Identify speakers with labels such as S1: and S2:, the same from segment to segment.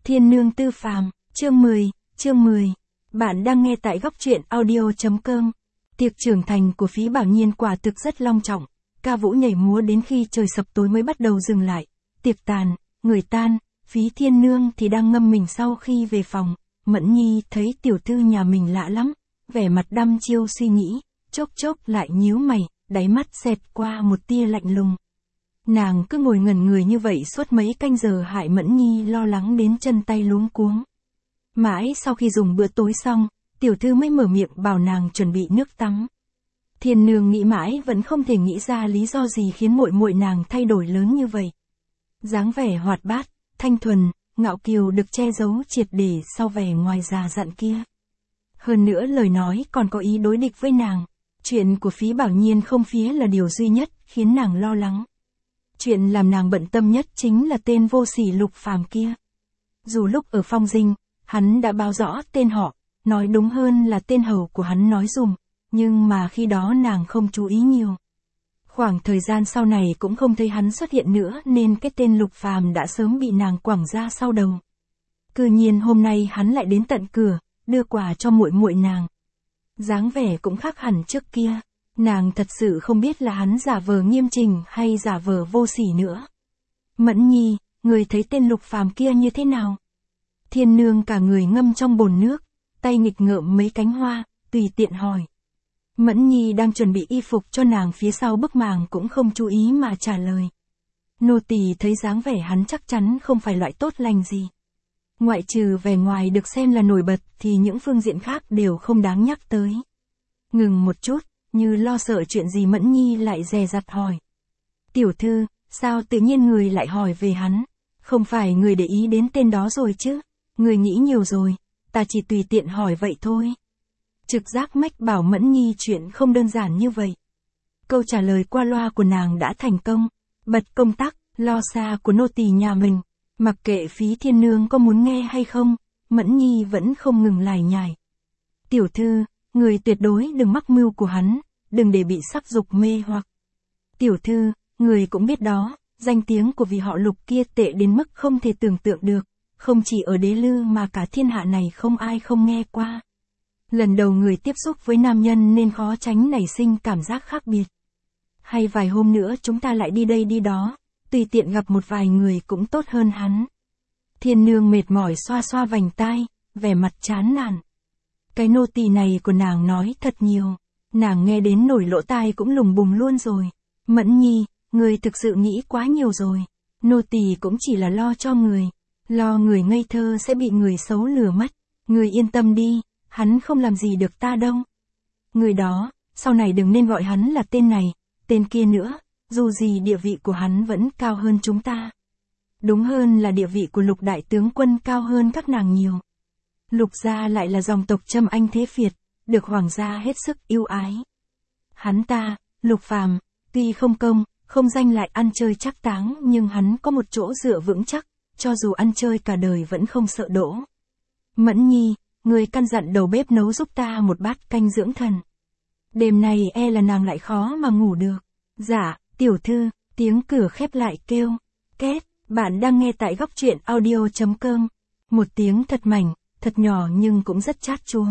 S1: Thiên nương tư phàm, chương 10. Bạn đang nghe tại góc truyện audio.com. Tiệc trưởng thành của Phí Bảo Nhiên quả thực rất long trọng, ca vũ nhảy múa đến khi trời sập tối mới bắt đầu dừng lại. Tiệc tàn, người tan, Phí Thiên nương thì đang ngâm mình sau khi về phòng. Mẫn Nhi thấy tiểu thư nhà mình lạ lắm, vẻ mặt đăm chiêu suy nghĩ, chốc chốc lại nhíu mày, đáy mắt xẹt qua một tia lạnh lùng. Nàng cứ ngồi ngẩn người như vậy suốt mấy canh giờ hại Mẫn Nhi lo lắng đến chân tay luống cuống. Mãi sau khi dùng bữa tối xong, tiểu thư mới mở miệng bảo nàng chuẩn bị nước tắm. Thiên nương nghĩ mãi vẫn không thể nghĩ ra lý do gì khiến muội muội nàng thay đổi lớn như vậy. Dáng vẻ hoạt bát, thanh thuần, ngạo kiều được che giấu triệt để sau vẻ ngoài già dặn kia. Hơn nữa lời nói còn có ý đối địch với nàng. Chuyện của Phí Bảo Nhiên không phía là điều duy nhất khiến nàng lo lắng. Chuyện làm nàng bận tâm nhất chính là tên vô sỉ Lục Phàm kia. Dù lúc ở Phong Dinh, hắn đã báo rõ tên họ, nói đúng hơn là tên hầu của hắn nói dùm, nhưng mà khi đó nàng không chú ý nhiều. Khoảng thời gian sau này cũng không thấy hắn xuất hiện nữa nên cái tên Lục Phàm đã sớm bị nàng quẳng ra sau đầu. Cư nhiên hôm nay hắn lại đến tận cửa, đưa quà cho muội muội nàng. Dáng vẻ cũng khác hẳn trước kia. Nàng thật sự không biết là hắn giả vờ nghiêm chỉnh hay giả vờ vô sỉ nữa. Mẫn Nhi, người thấy tên Lục Phàm kia như thế nào? Thiên nương cả người ngâm trong bồn nước, tay nghịch ngợm mấy cánh hoa, tùy tiện hỏi. Mẫn Nhi đang chuẩn bị y phục cho nàng phía sau bức màn cũng không chú ý mà trả lời. Nô tỳ thấy dáng vẻ hắn chắc chắn không phải loại tốt lành gì. Ngoại trừ vẻ ngoài được xem là nổi bật thì những phương diện khác đều không đáng nhắc tới. Ngừng một chút, như lo sợ chuyện gì Mẫn Nhi lại dè dặt hỏi. Tiểu thư, sao tự nhiên người lại hỏi về hắn? Không phải người để ý đến tên đó rồi chứ? Người nghĩ nhiều rồi, ta chỉ tùy tiện hỏi vậy thôi. Trực giác mách bảo Mẫn Nhi chuyện không đơn giản như vậy. Câu trả lời qua loa của nàng đã thành công. Bật công tắc, lo xa của nô tỳ nhà mình. Mặc kệ Phí Thiên nương có muốn nghe hay không, Mẫn Nhi vẫn không ngừng lải nhải. Tiểu thư, người tuyệt đối đừng mắc mưu của hắn, đừng để bị sắc dục mê hoặc. Tiểu thư, người cũng biết đó, danh tiếng của vị họ Lục kia tệ đến mức không thể tưởng tượng được, không chỉ ở Đế Lư mà cả thiên hạ này không ai không nghe qua. Lần đầu người tiếp xúc với nam nhân nên khó tránh nảy sinh cảm giác khác biệt. Hay vài hôm nữa chúng ta lại đi đây đi đó, tùy tiện gặp một vài người cũng tốt hơn hắn. Thiên nương mệt mỏi xoa xoa vành tai, vẻ mặt chán nản. Cái nô tỳ này của nàng nói thật nhiều, nàng nghe đến nổi lỗ tai cũng lùng bùng luôn rồi. Mẫn Nhi, người thực sự nghĩ quá nhiều rồi. Nô tỳ cũng chỉ là lo cho người, lo người ngây thơ sẽ bị người xấu lừa mất. Người yên tâm đi, hắn không làm gì được ta đâu. Người đó, sau này đừng nên gọi hắn là tên này, tên kia nữa, dù gì địa vị của hắn vẫn cao hơn chúng ta. Đúng hơn là địa vị của Lục đại tướng quân cao hơn các nàng nhiều. Lục gia lại là dòng tộc Trâm Anh thế Việt, được hoàng gia hết sức yêu ái. Hắn ta, Lục Phàm, tuy không công, không danh lại ăn chơi chắc táng nhưng hắn có một chỗ dựa vững chắc, cho dù ăn chơi cả đời vẫn không sợ đỗ. Mẫn Nhi, người căn dặn đầu bếp nấu giúp ta một bát canh dưỡng thần. Đêm này e là nàng lại khó mà ngủ được. Dạ, tiểu thư, tiếng cửa khép lại kêu. Két, bạn đang nghe tại góc truyện audio.com. Một tiếng thật mảnh, thật nhỏ nhưng cũng rất chát chúa.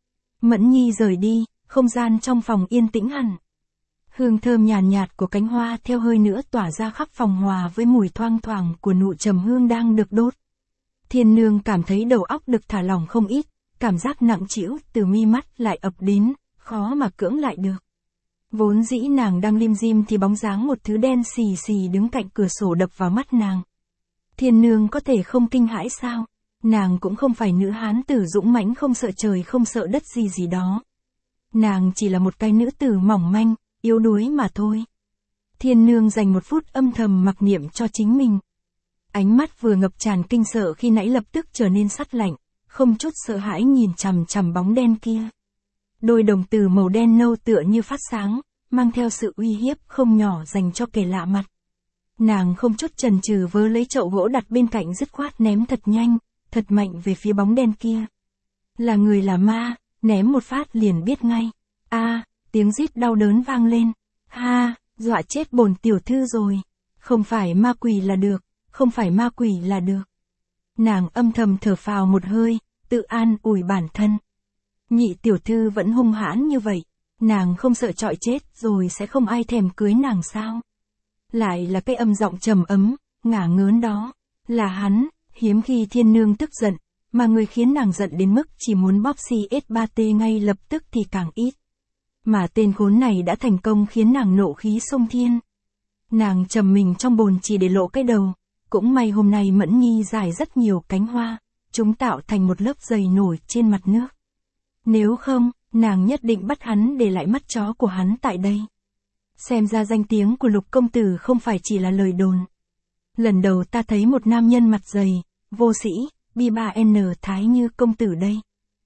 S1: Mẫn Nhi rời đi, không gian trong phòng yên tĩnh hẳn. Hương thơm nhàn nhạt của cánh hoa theo hơi nữa tỏa ra khắp phòng hòa với mùi thoang thoảng của nụ trầm hương đang được đốt. Thiên nương cảm thấy đầu óc được thả lỏng không ít, cảm giác nặng trĩu từ mi mắt lại ập đến, khó mà cưỡng lại được. Vốn dĩ nàng đang lim dim thì bóng dáng một thứ đen xì xì đứng cạnh cửa sổ đập vào mắt nàng. Thiên nương có thể không kinh hãi sao? Nàng cũng không phải nữ hán tử dũng mãnh không sợ trời không sợ đất gì gì đó. Nàng chỉ là một cái nữ tử mỏng manh, yếu đuối mà thôi. Thiên nương dành một phút âm thầm mặc niệm cho chính mình. Ánh mắt vừa ngập tràn kinh sợ khi nãy lập tức trở nên sắt lạnh, không chút sợ hãi nhìn chằm chằm bóng đen kia. Đôi đồng tử màu đen nâu tựa như phát sáng, mang theo sự uy hiếp không nhỏ dành cho kẻ lạ mặt. Nàng không chút chần chừ vớ lấy chậu gỗ đặt bên cạnh dứt khoát ném thật nhanh, thật mạnh về phía bóng đen kia. Là người là ma, ném một phát liền biết ngay. Tiếng rít đau đớn vang lên. Ha, dọa chết bổn tiểu thư rồi. Không phải ma quỷ là được, không phải ma quỷ là được. Nàng âm thầm thở phào một hơi, tự an ủi bản thân. Nhị tiểu thư vẫn hung hãn như vậy, nàng không sợ trọi chết rồi sẽ không ai thèm cưới nàng sao? Lại là cái âm giọng trầm ấm, ngả ngớn đó, là hắn, hiếm khi Thiên Nương tức giận, mà người khiến nàng giận đến mức chỉ muốn bóp CS3T ngay lập tức thì càng ít. Mà tên khốn này đã thành công khiến nàng nộ khí xông thiên. Nàng trầm mình trong bồn chỉ để lộ cái đầu, cũng may hôm nay Mẫn Nhi giải rất nhiều cánh hoa, chúng tạo thành một lớp dày nổi trên mặt nước. Nếu không, nàng nhất định bắt hắn để lại mắt chó của hắn tại đây. Xem ra danh tiếng của Lục công tử không phải chỉ là lời đồn. Lần đầu ta thấy một nam nhân mặt dày, vô sĩ, bi3N Thái Như công tử đây.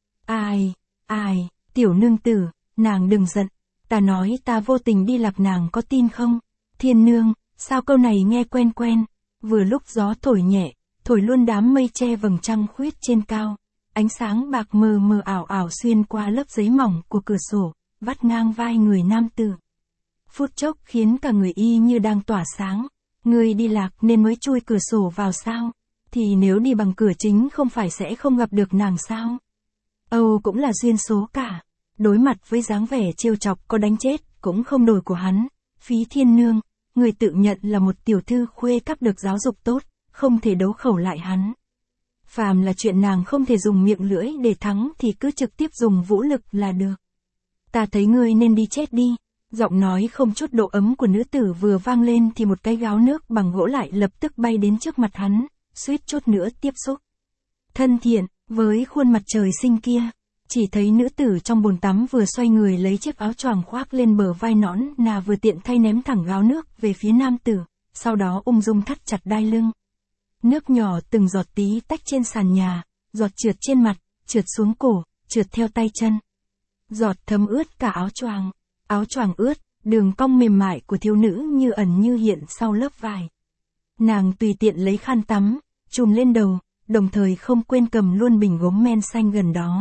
S1: Ai, tiểu nương tử, nàng đừng giận, ta nói ta vô tình đi lạc nàng có tin không? Thiên nương, sao câu này nghe quen quen, vừa lúc gió thổi nhẹ, thổi luôn đám mây che vầng trăng khuyết trên cao. Ánh sáng bạc mờ mờ ảo ảo xuyên qua lớp giấy mỏng của cửa sổ, vắt ngang vai người nam tử. Phút chốc khiến cả người y như đang tỏa sáng. Người đi lạc nên mới chui cửa sổ vào sao? Thì nếu đi bằng cửa chính không phải sẽ không gặp được nàng sao? Âu cũng là duyên số cả. Đối mặt với dáng vẻ trêu chọc có đánh chết cũng không đổi của hắn. Phí Thiên Nương, người tự nhận là một tiểu thư khuê các được giáo dục tốt, không thể đấu khẩu lại hắn. Phàm là chuyện nàng không thể dùng miệng lưỡi để thắng thì cứ trực tiếp dùng vũ lực là được. Ta thấy ngươi nên đi chết đi. Giọng nói không chút độ ấm của nữ tử vừa vang lên thì một cái gáo nước bằng gỗ lại lập tức bay đến trước mặt hắn, suýt chút nữa tiếp xúc. Thân thiện, với khuôn mặt trời sinh kia, chỉ thấy nữ tử trong bồn tắm vừa xoay người lấy chiếc áo choàng khoác lên bờ vai nõn nà vừa tiện thay ném thẳng gáo nước về phía nam tử, sau đó ung dung thắt chặt đai lưng. Nước nhỏ từng giọt tí tách trên sàn nhà, giọt trượt trên mặt, trượt xuống cổ, trượt theo tay chân. Giọt thấm ướt cả áo choàng ướt, đường cong mềm mại của thiếu nữ như ẩn như hiện sau lớp vải. Nàng tùy tiện lấy khăn tắm, chùm lên đầu, đồng thời không quên cầm luôn bình gốm men xanh gần đó.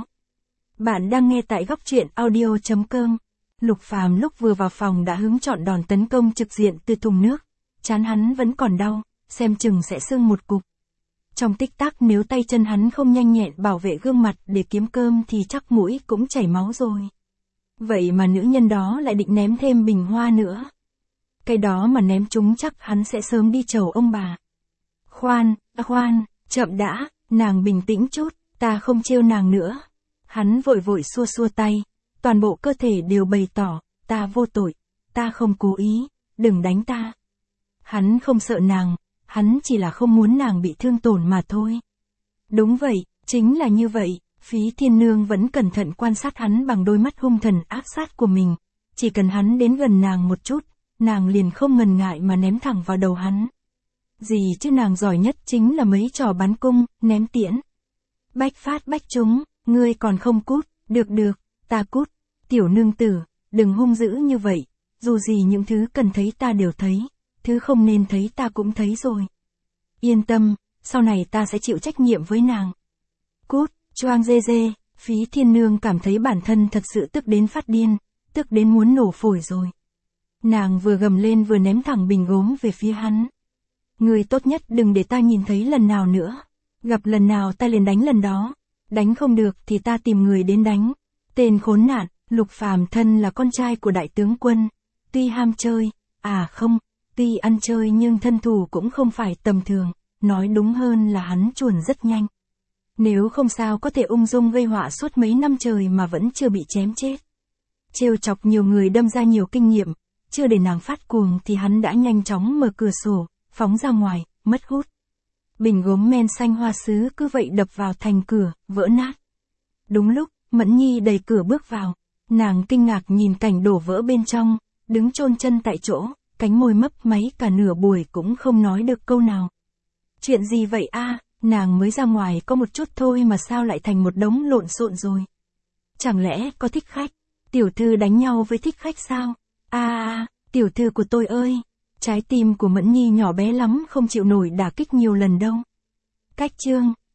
S1: Bạn đang nghe tại góc truyện audio.com. Lục Phàm lúc vừa vào phòng đã hứng chọn đòn tấn công trực diện từ thùng nước. Trán hắn vẫn còn đau, xem chừng sẽ sưng một cục. Trong tích tắc nếu tay chân hắn không nhanh nhẹn bảo vệ gương mặt để kiếm cơm thì chắc mũi cũng chảy máu rồi. Vậy mà nữ nhân đó lại định ném thêm bình hoa nữa. Cái đó mà ném chúng chắc hắn sẽ sớm đi chầu ông bà. Khoan, chậm đã, nàng bình tĩnh chút, ta không trêu nàng nữa. Hắn vội vội xua xua tay, toàn bộ cơ thể đều bày tỏ, ta vô tội, ta không cố ý, đừng đánh ta. Hắn không sợ nàng, hắn chỉ là không muốn nàng bị thương tổn mà thôi. Đúng vậy, chính là như vậy. Phí Thiên Nương vẫn cẩn thận quan sát hắn bằng đôi mắt hung thần ác sát của mình. Chỉ cần hắn đến gần nàng một chút, nàng liền không ngần ngại mà ném thẳng vào đầu hắn. Gì chứ nàng giỏi nhất chính là mấy trò bắn cung, ném tiễn. Bách phát bách trúng, ngươi còn không cút, được, ta cút. Tiểu nương tử, đừng hung dữ như vậy, dù gì những thứ cần thấy ta đều thấy, thứ không nên thấy ta cũng thấy rồi. Yên tâm, sau này ta sẽ chịu trách nhiệm với nàng. Cút. Choang dê dê, Phí Thiên Nương cảm thấy bản thân thật sự tức đến phát điên, tức đến muốn nổ phổi rồi. Nàng vừa gầm lên vừa ném thẳng bình gốm về phía hắn. Người tốt nhất đừng để ta nhìn thấy lần nào nữa. Gặp lần nào ta liền đánh lần đó. Đánh không được thì ta tìm người đến đánh. Tên khốn nạn, Lục Phàm thân là con trai của đại tướng quân. Tuy ham chơi, tuy ăn chơi nhưng thân thủ cũng không phải tầm thường. Nói đúng hơn là hắn chuồn rất nhanh. Nếu không sao có thể ung dung gây họa suốt mấy năm trời mà vẫn chưa bị chém chết. Trêu chọc nhiều người đâm ra nhiều kinh nghiệm, chưa để nàng phát cuồng thì hắn đã nhanh chóng mở cửa sổ, phóng ra ngoài, mất hút. Bình gốm men xanh hoa sứ cứ vậy đập vào thành cửa, vỡ nát. Đúng lúc, Mẫn Nhi đẩy cửa bước vào, nàng kinh ngạc nhìn cảnh đổ vỡ bên trong, đứng chôn chân tại chỗ, cánh môi mấp máy cả nửa buổi cũng không nói được câu nào. Chuyện gì vậy a? Nàng mới ra ngoài có một chút thôi mà sao lại thành một đống lộn xộn rồi? Chẳng lẽ có thích khách? Tiểu thư đánh nhau với thích khách sao? Tiểu thư của tôi ơi! Trái tim của Mẫn Nhi nhỏ bé lắm không chịu nổi đả kích nhiều lần đâu. Cách chương,